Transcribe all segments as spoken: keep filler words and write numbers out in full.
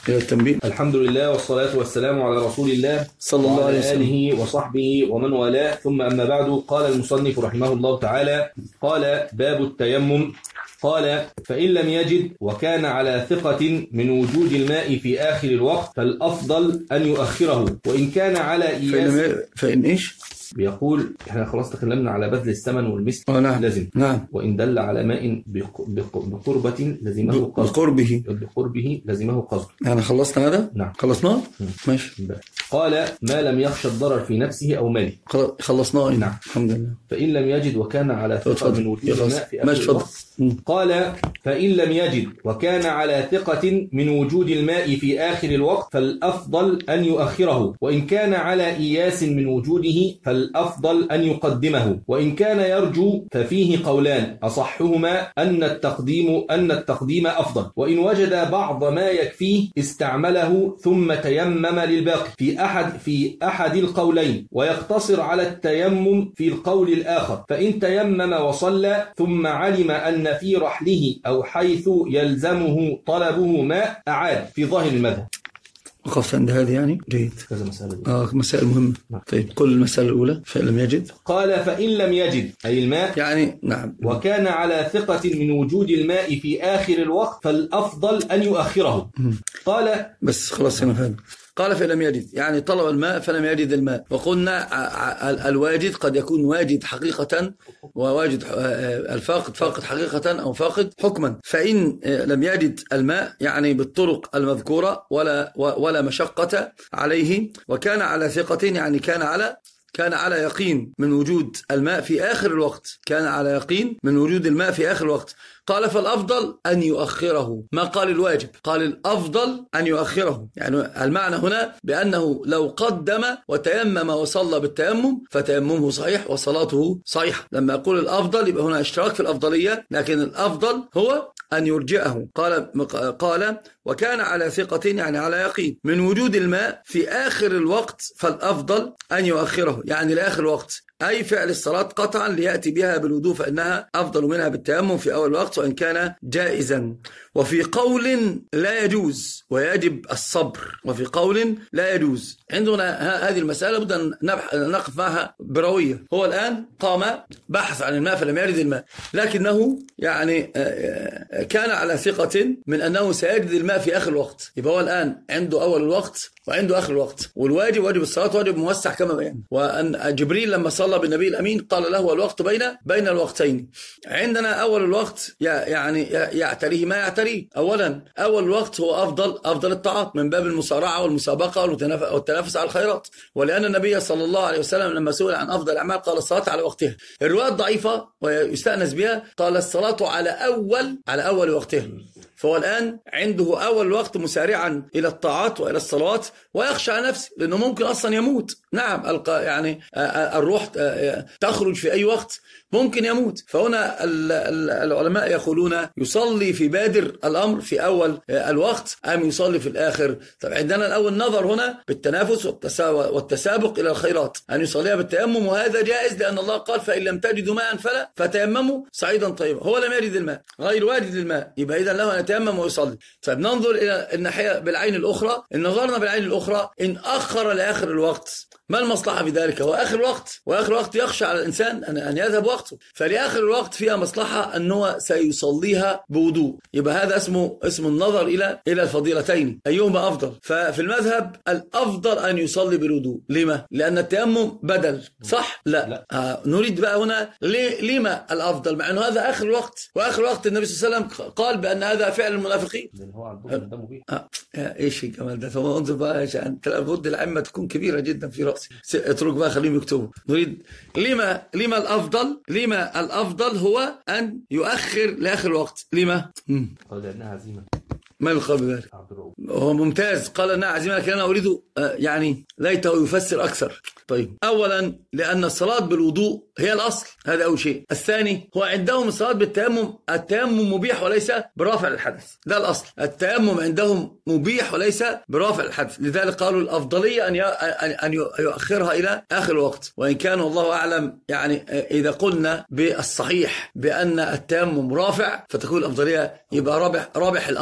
إلى التنبيه. الحمد لله والصلاة والسلام على رسول الله صلى الله عليه وسلم آله وصحبه ومن والاه، ثم أما بعد. قال المصنف رحمه الله تعالى: قال باب التيمم. قال: فإن لم يجد وكان على ثقة من وجود الماء في آخر الوقت فالأفضل أن يؤخره، وإن كان على إياس. فإن, فإن إيش؟ بيقول احنا خلاص تكلمنا على بذل الثمن والمثل. آه نعم. لازم. نعم. وإن دل على ماء بقربة لزمه قصد. بقربه بقربه لزمه قصد. يعني خلصنا هذا؟ نعم. خلصناه؟ ماشي. قال: ما لم يخشى الضرر في نفسه أو ماله. خلصناه. نعم. الحمد لله. فإن لم يجد وكان على ثقة من وجود الماء في آخر الوقت. قال: فإن لم يجد وكان على ثقة من وجود الماء في آخر الوقت فالأفضل أن يؤخره، وإن كان على إياس من وجوده فالأفضل أن يقدمه، وإن كان يرجو ففيه قولان أصحهما أن التقديم أن التقديم أفضل، وإن وجد بعض ما يكفيه استعمله ثم تيمم للباقي في أحد في أحد القولين، ويقتصر على التيمم في القول الآخر. فإن تيمم وصلى ثم علم أن في رحله أو حيث يلزمه طلبه ماء أعاد في ظاهر المذهب. وقفت عند هذه يعني جيد. كذا مسألة دي. آه مسائل مهمة. نعم. طيب قل المسألة الأولى. فإن لم يجد. قال: فإن لم يجد أي الماء يعني نعم وكان على ثقة من وجود الماء في آخر الوقت فالأفضل أن يؤخره. م. قال بس خلاص هنا فهم. قال فإن لم يجد يعني طلب الماء فلم يجد الماء، وقلنا الواجد قد يكون واجد حقيقة وواجد الفاقد فاقد حقيقة أو فاقد حكما. فإن لم يجد الماء يعني بالطرق المذكورة ولا ولا مشقة عليه، وكان على ثقة يعني كان على كان على يقين من وجود الماء في آخر الوقت كان على يقين من وجود الماء في آخر الوقت. قال فالأفضل أن يؤخره، ما قال الواجب، قال الأفضل أن يؤخره. يعني المعنى هنا بأنه لو قدم وتيمم وصلى بالتيمم فتيممه صحيح وصلاته صحيحة. لما أقول الأفضل يبقى هنا اشتراك في الأفضلية، لكن الأفضل هو أن يرجعه. قال قال وكان على ثقة يعني على يقين من وجود الماء في آخر الوقت فالأفضل أن يؤخره، يعني لآخر الوقت، أي فعل الصلاة قطعا ليأتي بها بالوضوء فإنها أفضل منها بالتيمم في أول الوقت وإن كان جائزا. وفي قول لا يجوز ويجب الصبر، وفي قول لا يجوز. عندنا هذه المسألة بدنا نقف معها بروية. هو الآن قام بحث عن الماء فلم يجد الماء، لكنه يعني كان على ثقة من أنه سيجد الماء في آخر الوقت. يبقى هو الآن عنده أول الوقت وعنده آخر الوقت، والواجب واجب الصلاة واجب موسع كما بيان. وأن جبريل لما صلى بالنبي الأمين قال له الوقت بين بين الوقتين. عندنا أول الوقت يعني يعتريه ما يعتريه. أولا أول الوقت هو أفضل أفضل الطاعات من باب المصارعة والمسابقة والتنافس على الخيرات، ولأن النبي صلى الله عليه وسلم لما سئل عن أفضل الأعمال قال الصلاة على وقتها. الرواية ضعيفة ويستأنس بها قال الصلاة على أول على أول وقتها. فهو الآن عنده أول الوقت مسارعا إلى الطاعات وإلى الصلوات ويخشى على نفسه لأنه ممكن أصلا يموت. نعم يعني الروح تخرج في أي وقت ممكن يموت. فهنا العلماء يقولون يصلي في بادر الأمر في أول الوقت أم يصلي في الآخر. طب عندنا الأول نظر هنا بالتنافس والتسابق إلى الخيرات أن يصليها بالتيمم، وهذا جائز لأن الله قال فإن لم تجدوا ماء فلا فتيمموا صعيدا طيبا. هو لم يجد الماء غير واجد الماء، يبقى إذا له أن يتيمم ويصلي. طيب ننظر إلى الناحية بالعين الأخرى. إن نظرنا بالعين الأخرى إن أخر لآخر الوقت ما المصلحة في ذلك؟ هو آخر وقت، وآخر وقت يخشى على الإنسان أن أن يذهب وقته، فلآخر الوقت فيها مصلحة أنه سيصليها بوضوء. يبقى هذا اسمه اسم النظر إلى إلى الفضيلتين أيهما أفضل. ففي المذهب الأفضل أن يصلي بالوضوء. لما؟ لأن التيمم بدل، صح؟ لا, لا. آه نريد بقى هنا ليه لما الأفضل مع أنه هذا آخر الوقت، وآخر وقت النبي صلى الله عليه وسلم قال بأن هذا فعل المنافقين. هو عندهم آه. آه. إيش الجمال ده؟ ثم انظر بقى عشان لابد العمة تكون كبيرة جدا في رأسي. اترك بقى خليهم يكتبوا. نريد لما لما الأفضل لما الأفضل هو أن يؤخر لآخر الوقت. لما؟ قال لأنها عزيمة. ما يقال بذلك؟ هو ممتاز. قال أنها عزيمة لكن أنا أريد يعني ليته يفسر أكثر. طيب أولا لأن الصلاة بالوضوء هي الأصل، هذا أول شيء. الثاني هو عندهم الصلاة بالتيمم، التيمم مبيح وليس برافع الحدث، ده الأصل. التيمم عندهم مبيح وليس برافع الحدث، لذلك قالوا الأفضلية أن أن يؤخرها إلى آخر الوقت. وإن كان والله أعلم يعني إذا قلنا بالصحيح بأن التيمم رافع فتكون الأفضلية يبقى رابح رابح الأمرين.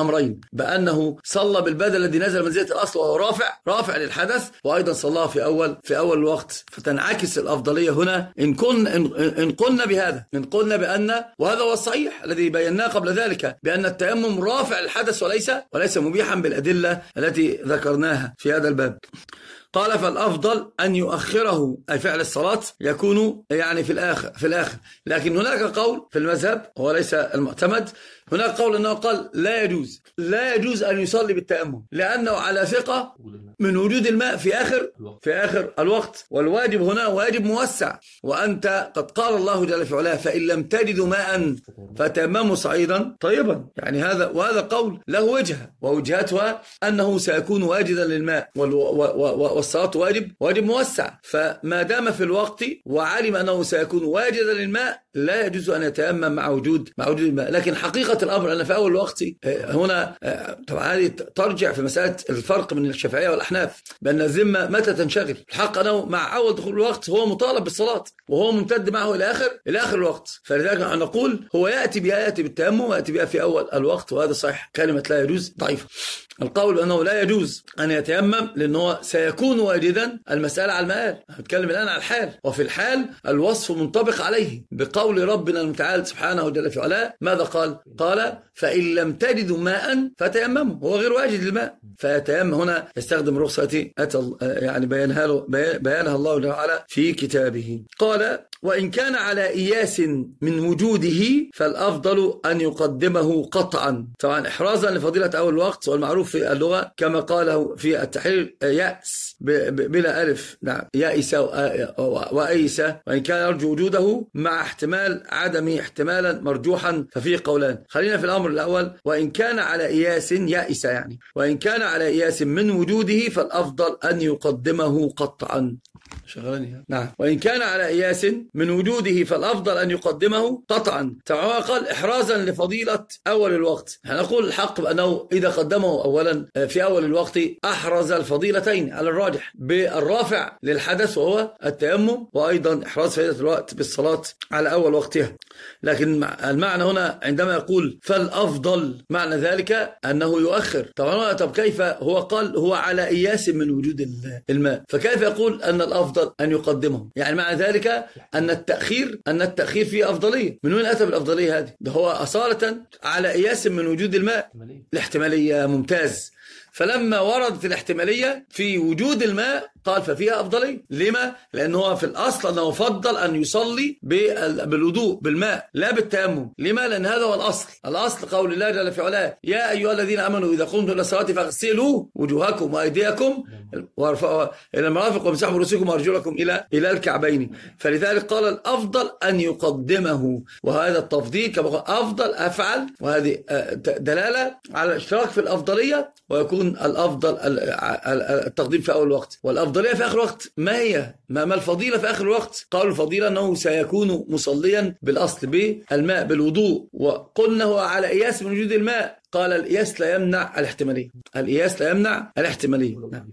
بأنه صلى بالبدل الذي نزل منزلة الأصل وهو رافع رافع للحدث، وأيضا صلاها في أول في أول الوقت، فتنعكس الأفضلية هنا إن كنا إن, إن قلنا بهذا إن قلنا بأن، وهذا هو الصحيح الذي بيناه قبل ذلك، بأن التيمم رافع للحدث وليس وليس مبيحا بالأدلة التي ذكرناها في هذا الباب. قال فالأفضل أن يؤخره، أي فعل الصلاة يكون يعني في الآخر في الآخر لكن هناك قول في المذهب هو ليس المعتمد، هناك قول أنه قال لا يجوز لا يجوز أن يصلي بالتيمم لأنه على ثقة من وجود الماء في آخر في آخر الوقت، والواجب هنا واجب موسع، وأنت قد قال الله جل في علاه فإن لم تجدوا ماء فتيمموا صعيدا طيبا، يعني هذا وهذا قول له وجهة، ووجهتها أنه سيكون واجدا للماء، والصلاة واجب واجب موسع، فما دام في الوقت وعلم أنه سيكون واجدا للماء لا يجوز أن يتيمم مع وجود مع وجود الماء. لكن حقيقة الأمر أن في أول الوقت هنا طبعا هذه ترجع في مسألة الفرق من الشافعية والأحناف بأن الذمة متى تنشغل. الحق أنه مع أول دخول الوقت هو مطالب بالصلاة وهو ممتد معه إلى آخر إلى آخر الوقت، فلذلك نقول هو يأتي بها يأتي بالتيمم ويأتي بها في أول الوقت، وهذا صحيح. كلمة لا يجوز ضعيفة. القول أنه لا يجوز أن يتيمم لأنه سيكون واجدا، المسألة على المآل، نتكلم الآن على الحال، وفي الحال الوصف منطبق عليه بقول ربنا المتعال سبحانه جل في علاه. ماذا قال؟ قال فإن لم تجدوا ماء فتيمموا، هو غير واجد الماء، فيتيمم هنا يستخدم رخصة أتى يعني بيانها, بيانها الله جل وعلا في كتابه. قال وإن كان على إياس من وجوده فالأفضل أن يقدمه قطعا، طبعا إحرازا لفضيلة أول الوقت، والمعروف في اللغة كما قاله في التحرير يأس بلا ألف، نعم يائس وأيس، وإن كان يرجو وجوده مع احتمال عدمه احتمالا مرجوحا ففيه قولان. خلينا في الأمر الأول، وإن كان على إياس يائس يعني وإن كان على إياس من وجوده فالأفضل أن يقدمه قطعا. شغلني نعم وإن كان على إياس من وجوده فالأفضل أن يقدمه قطعا. طبعا قال إحرازا لفضيلة أول الوقت، نقول الحق بأنه إذا قدمه أولا في أول الوقت أحرز الفضيلتين على الراجح بالرافع للحدث وهو التيمم، وأيضا إحراز فضيلة الوقت بالصلاة على أول وقتها. لكن المعنى هنا عندما يقول فالأفضل معنى ذلك أنه يؤخر. طبعا طب كيف هو قال هو على إياس من وجود الماء، فكيف يقول أن الأفضل أن يقدمه؟ يعني معنى ذلك أن التأخير أن التأخير فيه أفضلية. من وين أتى بالأفضلية هذه؟ ده هو أصالة على إياس من وجود الماء، الاحتمالية ممتاز. فلما وردت الاحتمالية في وجود الماء قال ففيها أفضلية. لما؟ لأنه في الأصل أنه فضل أن يصلي بالوضوء بالماء لا بالتيمم. لما؟ لأن هذا هو الأصل. الأصل قول الله جل في علاه يا أيها الذين آمنوا إذا قمتم إلى الصلاة فاغسلوا وجوهكم وأيديكم وارفعوا إلى المرافق وامسحوا برؤوسكم وأرجلكم إلى إلى الكعبين. فلذلك قال الأفضل أن يقدمه، وهذا التفضيل كما قال أفضل أفعل، وهذه دلالة على الاشتراك في الأفضلية، ويكون الأفضل التقديم في أول الوقت. والأفضلية في آخر الوقت ما هي؟ ما الفضيلة في آخر الوقت؟ قالوا الفضيلة أنه سيكون مصليا بالأصل بالماء بالوضوء، وقلنا هو على إياس من وجود الماء. قال الإياس لا يمنع الاحتمالية، الإياس لا يمنع الاحتمالية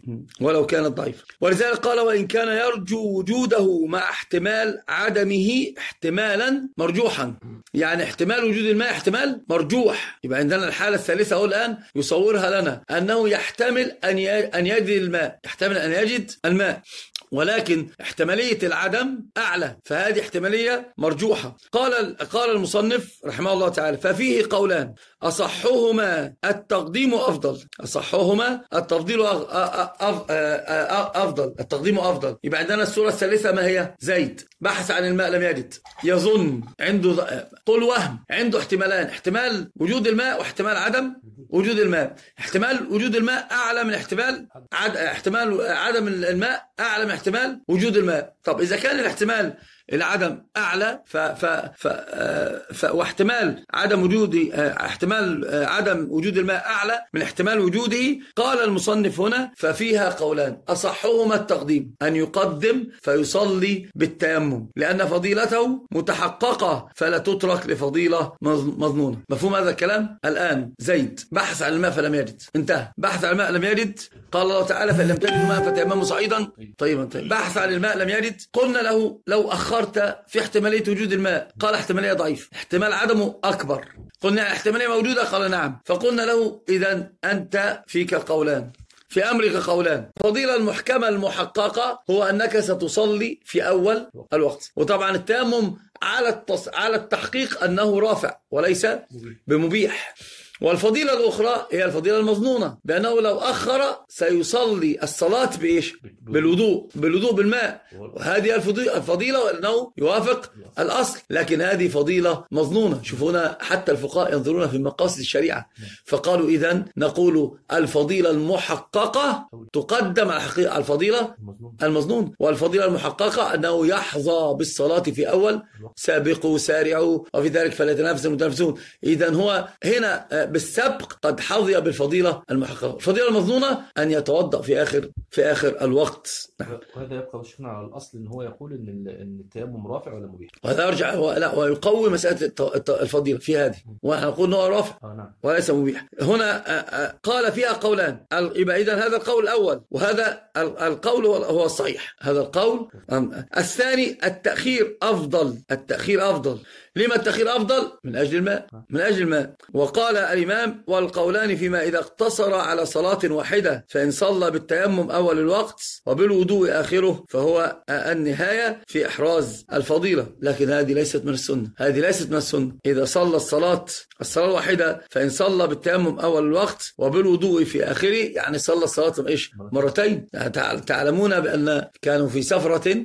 ولو كانت ضعيفة. ولذلك قال وإن كان يرجو وجوده مع احتمال عدمه احتمالا مرجوحا، يعني احتمال وجود الماء احتمال مرجوح. يبقى عندنا الحالة الثالثة أقول الآن يصورها لنا أنه يحتمل أن يجد الماء، يحتمل أن يجد الماء، ولكن احتمالية العدم أعلى، فهذه احتمالية مرجوحة. قال قال المصنف رحمه الله تعالى ففيه قولان أصحهما التقديم أفضل، أصحهما التفضيل أفضل، التقديم أفضل. يبقى عندنا الصورة الثالثة ما هي؟ زيد بحث عن الماء لم يجد، يظن عنده طول وهم، عنده احتمالان، احتمال وجود الماء واحتمال عدم وجود الماء. احتمال وجود الماء أعلى من احتمال عد... احتمال عدم الماء أعلى من احتمال وجود الماء. طب إذا كان الاحتمال العدم أعلى ف... ف... ف... ف... واحتمال عدم وجود احتمال عدم وجود الماء أعلى من احتمال وجوده، قال المصنف هنا ففيها قولان أصحهما التقديم، أن يقدم فيصلي بالتيمم لأن فضيلته متحققة فلا تترك لفضيلة مظنونة. مفهوم هذا الكلام؟ الآن زيد بحث عن الماء فلم يجد، انتهى. بحث عن الماء لم يجد، قال الله تعالى فإن لم تجدوا ماء فتيمموا صعيدا طيبا طيب. بحث عن الماء لم يجد، قلنا له لو أخر فكرت في احتمالية وجود الماء، قال احتمالية ضعيف، احتمال عدمه أكبر. قلنا احتمالية موجودة، قال نعم. فقلنا له إذن أنت فيك قولان، في أمرك قولان. الفضيلة المحكمة المحققة هو أنك ستصلي في أول الوقت، وطبعا التيمم على التص... على التحقيق أنه رافع وليس بمبيح. والفضيلة الأخرى هي الفضيلة المظنونة، بأنه لو أخر سيصلي الصلاة بإيش؟ بالوضوء، بالوضوء بالماء، وهذه الفضيلة وأنه يوافق الأصل. لكن هذه فضيلة مظنونة. شوفونا حتى الفقهاء ينظرون في مقاصد الشريعة، فقالوا إذن نقول الفضيلة المحققة تقدم على حقيقة الفضيلة المظنون. والفضيلة المحققة أنه يحظى بالصلاة في أول، سابقوا سارعوا وفي ذلك فليتنافس المتنافسون. إذن هو هنا بالسبق قد حظي بالفضيلة المحققة. الفضيلة المظنونة أن يتوضأ في آخر في آخر الوقت. وهذا يبقى شيخنا على الأصل إن هو يقول إن ان التيمم رافع ولا مبيح، وهذا يرجع هو لا ويقوي مسألة الفضيلة في هذه، ونحن نقول إنه رافع وليس مبيح. هنا قال فيها قولان، يبقى إذن هذا القول الأول، وهذا القول هو الصحيح. هذا القول الثاني التأخير أفضل، التأخير أفضل. لما التأخير أفضل؟ من أجل الماء، من أجل الماء. وقال الإمام والقولان فيما إذا اقتصر على صلاة واحدة، فإن صلى بالتيمم أول الوقت وبالوضوء آخره فهو النهاية في إحراز الفضيلة. لكن هذه ليست من السنة، هذه ليست من السنة. إذا صلى الصلاة الصلاة الواحدة فإن صلى بالتيمم أول الوقت وبالوضوء في آخره، يعني صلى الصلاة إيش؟ مرتين. يعني تعلمون بأن كانوا في سفرة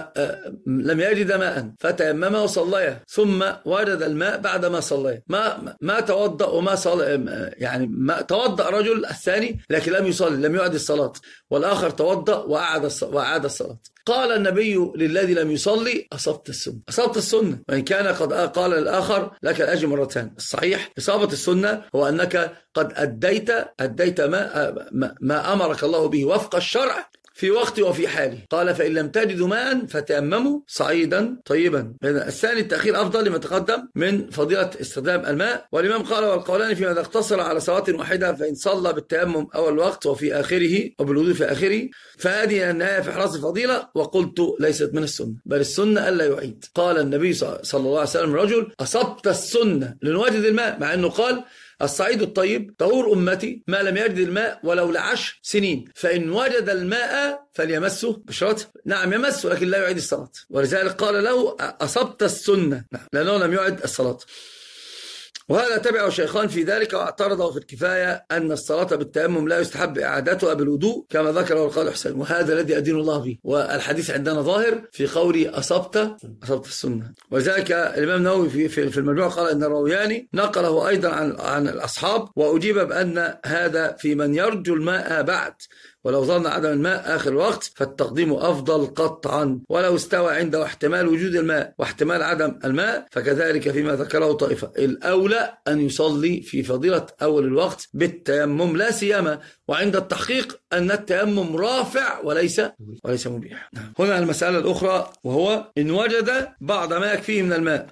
فلم يجد ماء فتيمم وصليا، ثم وجد الماء بعدما صلى، ما ما توضأ وما صلى، يعني ما توضأ رجل الثاني لكن لم يصلي، لم يعد الصلاة، والآخر توضأ وأعاد وأعاد الصلاة. قال النبي للذي لم يصلي أصبت السنة، أصبت السنة، وإن كان قد قال الآخر لك الأجر مرتين. الصحيح إصابة السنة هو أنك قد أديت أديت ما ما أمرك الله به وفق الشرع في وقت وفي حاله. قال فإن لم تجدوا ماء فتيمموا صعيدا طيبا. الثاني التأخير أفضل لما تقدم من فضيلة استخدام الماء. والإمام قال والقولان فيما إذا اقتصر على صلاة واحدة، فإن صلى بالتيمم أول الوقت وفي آخره وبالوضوء في آخره فهذه النهاية في إحراز الفضيلة. وقلت ليست من السنة، بل السنة ألا يعيد. قال النبي صلى الله عليه وسلم رجل أصبت السنة لنواجد الماء، مع أنه قال الصعيد الطيب طهور أمتي ما لم يجد الماء ولو لعشر سنين، فإن وجد الماء فليمسه بشرته. نعم يمسه لكن لا يعيد الصلاة. ولذلك قال له أصبت السنة، نعم، لأنه لم يعد الصلاة. وهذا تبعه الشيخان في ذلك، واعترضه في الكفاية أن الصلاة بالتيمم لا يستحب إعادتها بالوضوء كما ذكره القاضي حسين، وهذا الذي أدين الله به. والحديث عندنا ظاهر في قولي أصبت أصبت السنة. ولذلك الإمام النووي في في, في المجموع قال أن الروياني نقله أيضا عن عن الأصحاب، وأجيب بأن هذا في من يرجو الماء بعد، ولو ظن عدم الماء آخر الوقت فالتقديم أفضل قطعا، ولو استوى عنده احتمال وجود الماء واحتمال عدم الماء فكذلك فيما ذكره طائفة. الأولى أن يصلي في فضيلة أول الوقت بالتيمم، لا سيما وعند التحقيق أن التيمم رافع وليس وليس مبيح. هنا المسألة الأخرى، وهو إن وجد بعض ما يكفيه من الماء.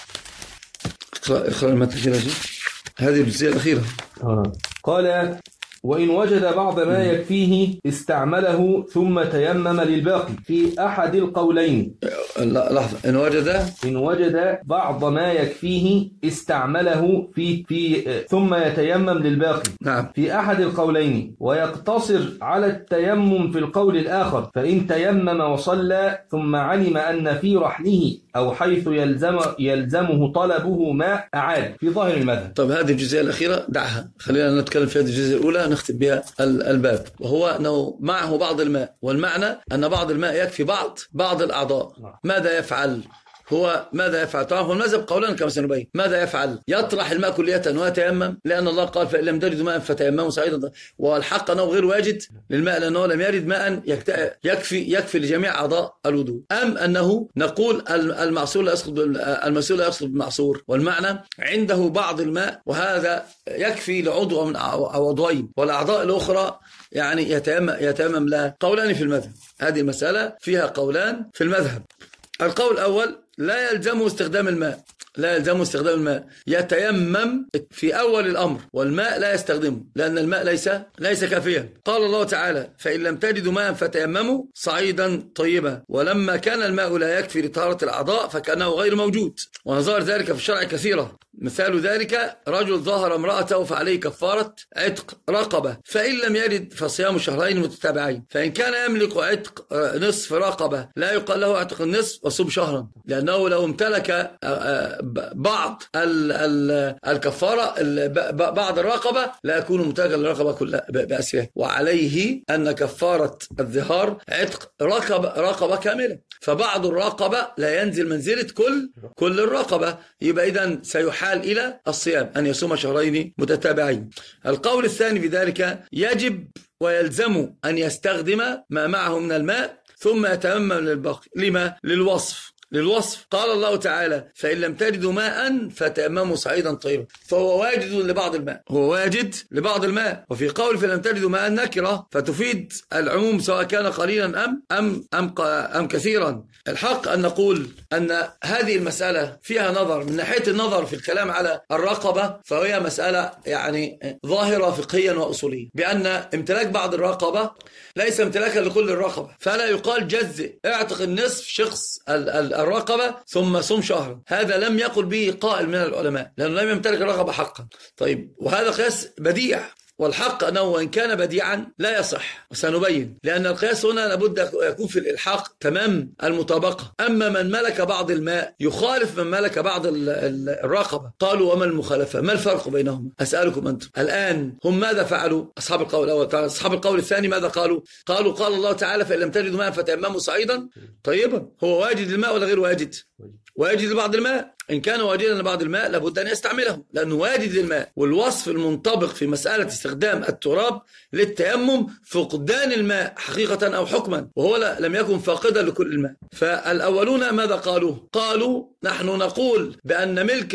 اقرأ اقرأ المتن. هذه الجزئية الأخيرة. قال وإن وجد بعض ما يكفيه استعمله ثم تيمم للباقي في أحد القولين. لا لحظة، إن وجد إن وجد بعض ما يكفيه استعمله في في ثم يتيمم للباقي. نعم. في أحد القولين، ويقتصر على التيمم في القول الآخر، فإن تيمم وصلى ثم علم أن في رحله أو حيث يلزم يلزمه طلبه ماء أعاد في ظاهر المذهب. طب هذه الجزئية الأخيرة دعها، خلينا نتكلم في هذه الجزئية الأولى نختم بها الباب، وهو أنه معه بعض الماء، والمعنى أن بعض الماء يكفي بعض بعض الأعضاء. ماذا يفعل؟ هو ماذا يفعل؟ طبعا هو المذهب قولان كما سنبين. ماذا يفعل؟ يطرح الماء كلية ويتيمم، لأن الله قال فإن لم تجدوا ماء فتيمموا صعيدا. والحق أنه غير واجد للماء لأنه لم يرد ماء يكفي يكفي لجميع أعضاء الوضوء. أم أنه نقول المعصور لا يسقط المسؤول لا يسقط بالمعصور، والمعنى عنده بعض الماء وهذا يكفي لعضو من أو عضوين، والأعضاء الأخرى يعني يتيمم يتيمم لها. قولان في المذهب، هذه المسألة فيها قولان في المذهب. القول الأول لا يلزمه استخدام الماء، لا يلزمه استخدام الماء، يتيمم في أول الأمر والماء لا يستخدمه لأن الماء ليس ليس كافيا. قال الله تعالى فإن لم تجدوا ماء فتيمموا صعيدا طيبا، ولما كان الماء لا يكفي لطهارة الأعضاء فكأنه غير موجود، ونظائر ذلك في الشرع كثيرة. مثال ذلك رجل ظهر امرأته فعليه كفارة عتق رقبة، فإن لم يجد فصيام شهرين متتابعين، فإن كان يملك عتق نصف رقبة لا يقال له عتق النصف وصوم شهرا، لأنه لو امتلك بعض الكفارة بعض الرقبة لا يكون ممتلكا للرقبة كلها بأسرها، وعليه أن كفارة الظهار عتق رقبة رقبة كاملة، فبعض الرقبة لا ينزل منزلة كل كل الرقبة، يبقى إذن سيحال إلى الصيام أن يصوم شهرين متتابعين. القول الثاني في ذلك يجب ويلزم أن يستخدم ما معه من الماء ثم يتيمم للباقي. لما؟ للوصف للوصف قال الله تعالى فإن لم تجدوا ماء فتيمموا صعيدا طيبا، فهو واجد لبعض الماء هو واجد لبعض الماء. وفي قول فإن لم تجدوا ماء نكرة فتفيد العموم سواء كان قليلا أم أم أم, أم كثيرا. الحق أن نقول أن هذه المسألة فيها نظر. من ناحية النظر في الكلام على الرقبة فهي مسألة يعني ظاهرة فقهيا وأصوليا، بأن امتلاك بعض الرقبة ليس امتلاكا لكل الرقبة، فلا يقال جزء اعتق النصف شخص الرقبة ثم صم شهرا، هذا لم يقل به قائل من العلماء لأنه لم يمتلك الرقبة حقا. طيب وهذا قياس بديع، والحق أنه وإن كان بديعا لا يصح، وسنبين، لأن القياس هنا لابد يكون في الإلحاق تمام المطابقة. أما من ملك بعض الماء يخالف من ملك بعض الرقبة، قالوا وما المخالفة؟ ما الفرق بينهما؟ أسألكم أنتم الآن، هم ماذا فعلوا أصحاب القول الأول؟ أصحاب القول الثاني ماذا قالوا؟ قالوا قال الله تعالى فإن لم تجدوا ماء فتيمموا صعيدا طيبا. هو واجد الماء ولا غير واجد؟ واجد لبعض الماء. إن كان واجدا لبعض الماء لابد أن يستعمله لأنه واجد للماء. والوصف المنطبق في مسألة استخدام التراب للتيمم فقدان الماء حقيقة أو حكما، وهو لم يكن فاقدا لكل الماء. فالأولون ماذا قالوا؟ قالوا نحن نقول بأن ملك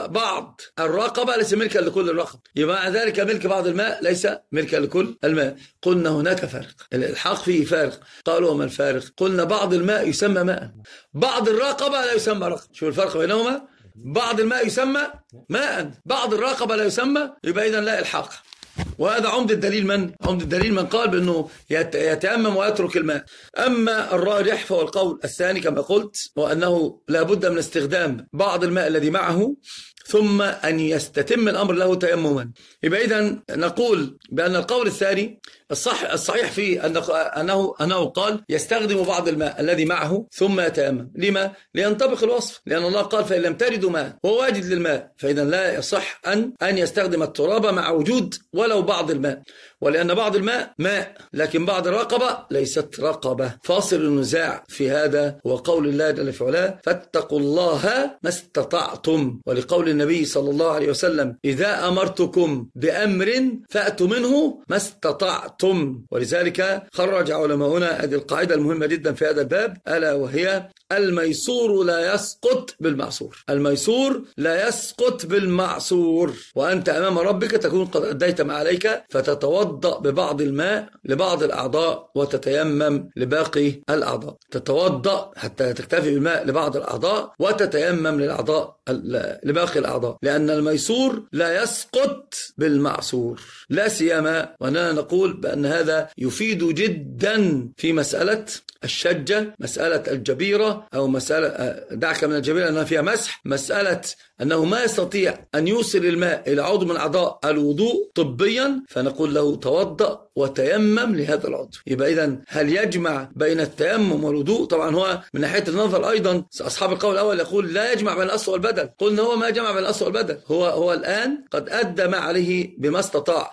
بعض الرقبة ليس ملكا لكل الرقبة، يبقى مع ذلك ملك بعض الماء ليس ملكا لكل الماء. قلنا هناك فارق، الإلحاق فيه فارق. قالوا وما الفارق؟ قلنا بعض الماء يسمى ماء، بعض الرقبة لا يسمى رقبة. شو الفرق بينهما؟ بعض الماء يسمى ماء، بعض الرقبة لا يسمى، يبقى إذن لا إلحاق. وهذا عمد الدليل من؟ عمد الدليل من قال بأنه يتيمم ويترك الماء. أما الراجح فهو القول الثاني كما قلت، وأنه لا بد من استخدام بعض الماء الذي معه ثم أن يستتم الأمر له تيمما. يبقى إذن نقول بأن القول الثاني الصح الصحيح فيه أنه أنه قال يستخدم بعض الماء الذي معه ثم يتيمم. لما؟ لينطبق الوصف، لأن الله قال فإن لم تجدوا ماء، هو واجد للماء، فإذا لا يصح أن أن يستخدم التراب مع وجود ولو بعض الماء، ولأن بعض الماء ماء لكن بعض الرقبة ليست رقبة. فاصل النزاع في هذا هو قول الله جل في علاه فاتقوا الله ما استطعتم، ولقول النبي صلى الله عليه وسلم إذا أمرتكم بأمر فأتوا منه ما استطعتم. ولذلك خرج علماؤنا هذه القاعدة المهمة جدا في هذا الباب، ألا وهي الميسور لا يسقط بالمعصور. الميسور لا يسقط بالمعصور، وأنت أمام ربك تكون قد أديت ما عليك، فتتوضأ ببعض الماء لبعض الأعضاء وتتيمم لباقي الأعضاء. تتوضأ حتى تكتفي بالماء لبعض الأعضاء وتتيمم للأعضاء لباقي الأعضاء، لأن الميسور لا يسقط بالمعصور. لا سيما وأننا نقول بأن هذا يفيد جدا في مسألة الشجة، مسألة الجبيرة، أو مسألة دعك من الجبيرة أنها فيها مسح، مسألة أنه ما يستطيع أن يوصل الماء إلى عضو من أعضاء الوضوء طبيا، فنقول له توضأ وتيمم لهذا العضو. يبقى إذن هل يجمع بين التيمم والوضوء؟ طبعا هو من ناحية النظر أيضا أصحاب القول الأول يقول لا يجمع بين الأصل والبدل. قلنا هو ما جمع بين الأصل والبدل، هو هو الآن قد أدى ما عليه بما استطاع،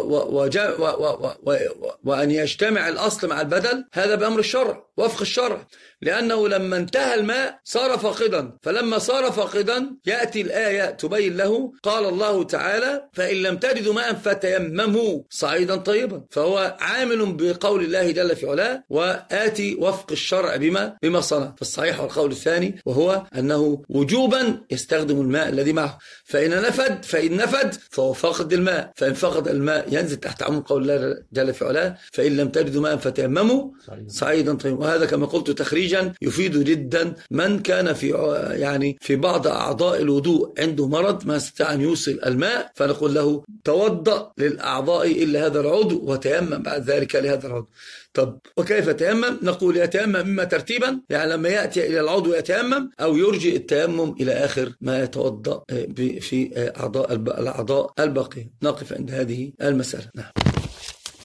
وأن يجتمع الأصل مع البدل هذا بأمر الشرع وفق الشرع، لأنه لما انتهى الماء صار فاقدا، فلما صار فاقدا يأتي الآية تبين له. قال الله تعالى فإن لم تجدوا ماء فتيمموا صعيدا طيبا، فهو عامل بقول الله جل في علاه وآتي وفق الشرع بما بما صنع. فالصحيح والقول الثاني وهو أنه وجوبا يستخدم الماء الذي معه، فإن نفد فإن نفد فهو فاقد الماء، فإن فقد الماء ينزل تحت عموم قول الله جل في علاه فإن لم تجدوا ماء فتيمموا صعيدا طيبا. وهذا كما قلت تخريجا يفيد جدا من كان في يعني في بعض أعضاء الوضوء عنده مرض ما استطاع أن يوصل الماء، فنقول له توضأ للأعضاء إلا هذا العضو وتيمم بعد ذلك لهذا العضو. طب وكيف تيمم؟ نقول يتيمم إما ترتيبا، يعني لما يأتي إلى العضو يتيمم، أو يرجئ التيمم إلى آخر ما يتوضأ في أعضاء الأعضاء الباقية. نقف عند هذه المسألة. نعم.